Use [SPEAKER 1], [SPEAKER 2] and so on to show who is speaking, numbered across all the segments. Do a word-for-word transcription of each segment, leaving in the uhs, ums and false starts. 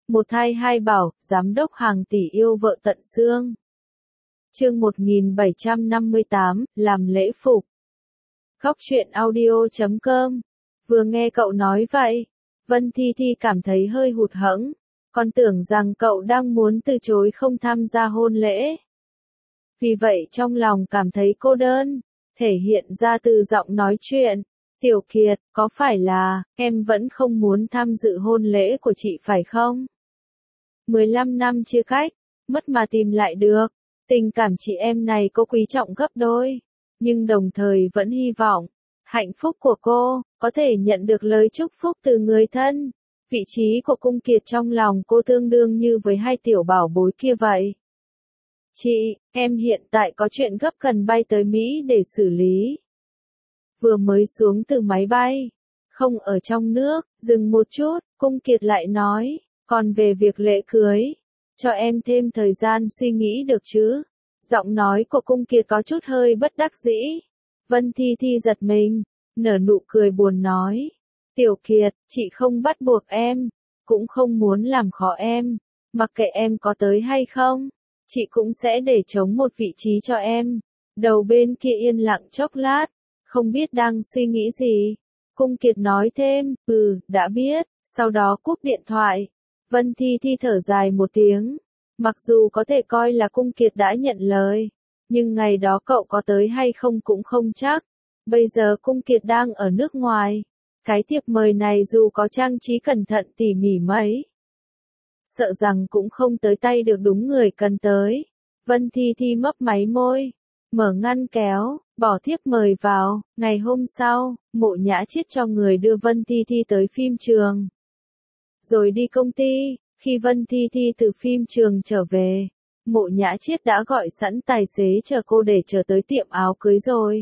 [SPEAKER 1] Một thai hai bảo, giám đốc hàng tỷ yêu vợ tận xương. Chương một nghìn bảy trăm năm mươi tám, làm lễ phục. Góc truyện audio chấm com. Vừa nghe cậu nói vậy, Vân Thi Thi cảm thấy hơi hụt hẫng, còn tưởng rằng cậu đang muốn từ chối không tham gia hôn lễ. Vì vậy trong lòng cảm thấy cô đơn, thể hiện ra từ giọng nói chuyện. Tiểu Kiệt, có phải là, em vẫn không muốn tham dự hôn lễ của chị phải không? mười lăm năm chia cách, mất mà tìm lại được. Tình cảm chị em này cô quý trọng gấp đôi, nhưng đồng thời vẫn hy vọng, hạnh phúc của cô, có thể nhận được lời chúc phúc từ người thân. Vị trí của Cung Kiệt trong lòng cô tương đương như với hai tiểu bảo bối kia vậy. Chị, em hiện tại có chuyện gấp cần bay tới Mỹ để xử lý. Vừa mới xuống từ máy bay, không ở trong nước, dừng một chút, Cung Kiệt lại nói, còn về việc lễ cưới, cho em thêm thời gian suy nghĩ được chứ. Giọng nói của Cung Kiệt có chút hơi bất đắc dĩ. Vân Thi Thi giật mình, nở nụ cười buồn nói, Tiểu Kiệt, chị không bắt buộc em, cũng không muốn làm khó em, mặc kệ em có tới hay không, chị cũng sẽ để trống một vị trí cho em. Đầu bên kia yên lặng chốc lát, không biết đang suy nghĩ gì. Cung Kiệt nói thêm, ừ, đã biết, sau đó cúp điện thoại. Vân Thi Thi thở dài một tiếng. Mặc dù có thể coi là Cung Kiệt đã nhận lời, nhưng ngày đó cậu có tới hay không cũng không chắc. Bây giờ Cung Kiệt đang ở nước ngoài. Cái thiệp mời này dù có trang trí cẩn thận tỉ mỉ mấy, sợ rằng cũng không tới tay được đúng người cần tới. Vân Thi Thi mấp máy môi, mở ngăn kéo, bỏ thiếp mời vào. Ngày hôm sau, Mộ Nhã Chiết cho người đưa Vân Thi Thi tới phim trường, rồi đi công ty. Khi Vân Thi Thi từ phim trường trở về, Mộ Nhã Chiết đã gọi sẵn tài xế chờ cô để chờ tới tiệm áo cưới rồi.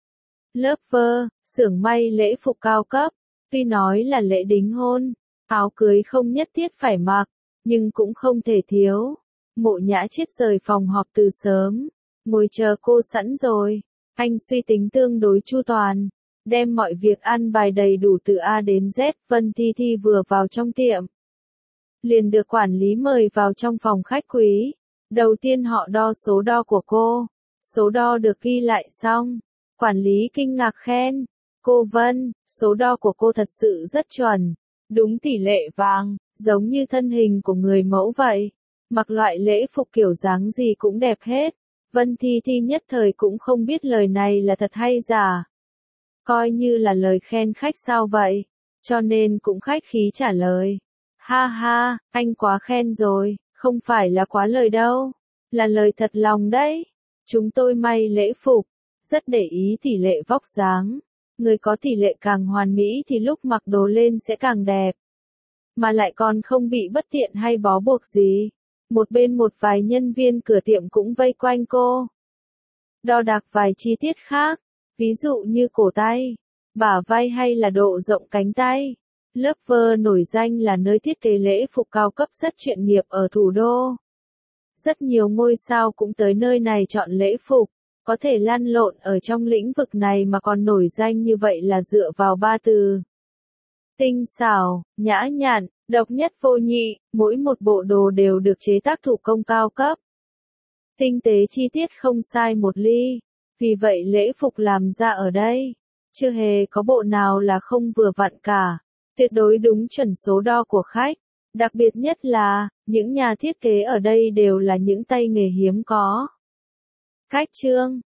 [SPEAKER 1] Lover, xưởng may lễ phục cao cấp. Tuy nói là lễ đính hôn, áo cưới không nhất thiết phải mặc, nhưng cũng không thể thiếu. Mộ Nhã Chiết rời phòng họp từ sớm, ngồi chờ cô sẵn rồi. Anh suy tính tương đối chu toàn, đem mọi việc ăn bài đầy đủ từ A đến Z. Vân Thi Thi vừa vào trong tiệm, liền được quản lý mời vào trong phòng khách quý. Đầu tiên họ đo số đo của cô. Số đo được ghi lại xong, quản lý kinh ngạc khen, cô Vân, số đo của cô thật sự rất chuẩn, đúng tỷ lệ vàng, giống như thân hình của người mẫu vậy. Mặc loại lễ phục kiểu dáng gì cũng đẹp hết. Vân Thi Thi nhất thời cũng không biết lời này là thật hay giả, coi như là lời khen khách sao vậy, cho nên cũng khách khí trả lời. Ha ha, anh quá khen rồi, không phải là quá lời đâu, là lời thật lòng đấy. Chúng tôi may lễ phục, rất để ý tỷ lệ vóc dáng. Người có tỷ lệ càng hoàn mỹ thì lúc mặc đồ lên sẽ càng đẹp, mà lại còn không bị bất tiện hay bó buộc gì. Một bên một vài nhân viên cửa tiệm cũng vây quanh cô, đo đạc vài chi tiết khác, ví dụ như cổ tay, bả vai hay là độ rộng cánh tay. Lover nổi danh là nơi thiết kế lễ phục cao cấp rất chuyên nghiệp ở thủ đô. Rất nhiều ngôi sao cũng tới nơi này chọn lễ phục, có thể lăn lộn ở trong lĩnh vực này mà còn nổi danh như vậy là dựa vào ba từ: tinh xảo, nhã nhặn, độc nhất vô nhị. Mỗi một bộ đồ đều được chế tác thủ công cao cấp, tinh tế chi tiết không sai một ly. Vì vậy lễ phục làm ra ở đây, chưa hề có bộ nào là không vừa vặn cả. Tuyệt đối đúng chuẩn số đo của khách. Đặc biệt nhất là, những nhà thiết kế ở đây đều là những tay nghề hiếm có. Cách trương,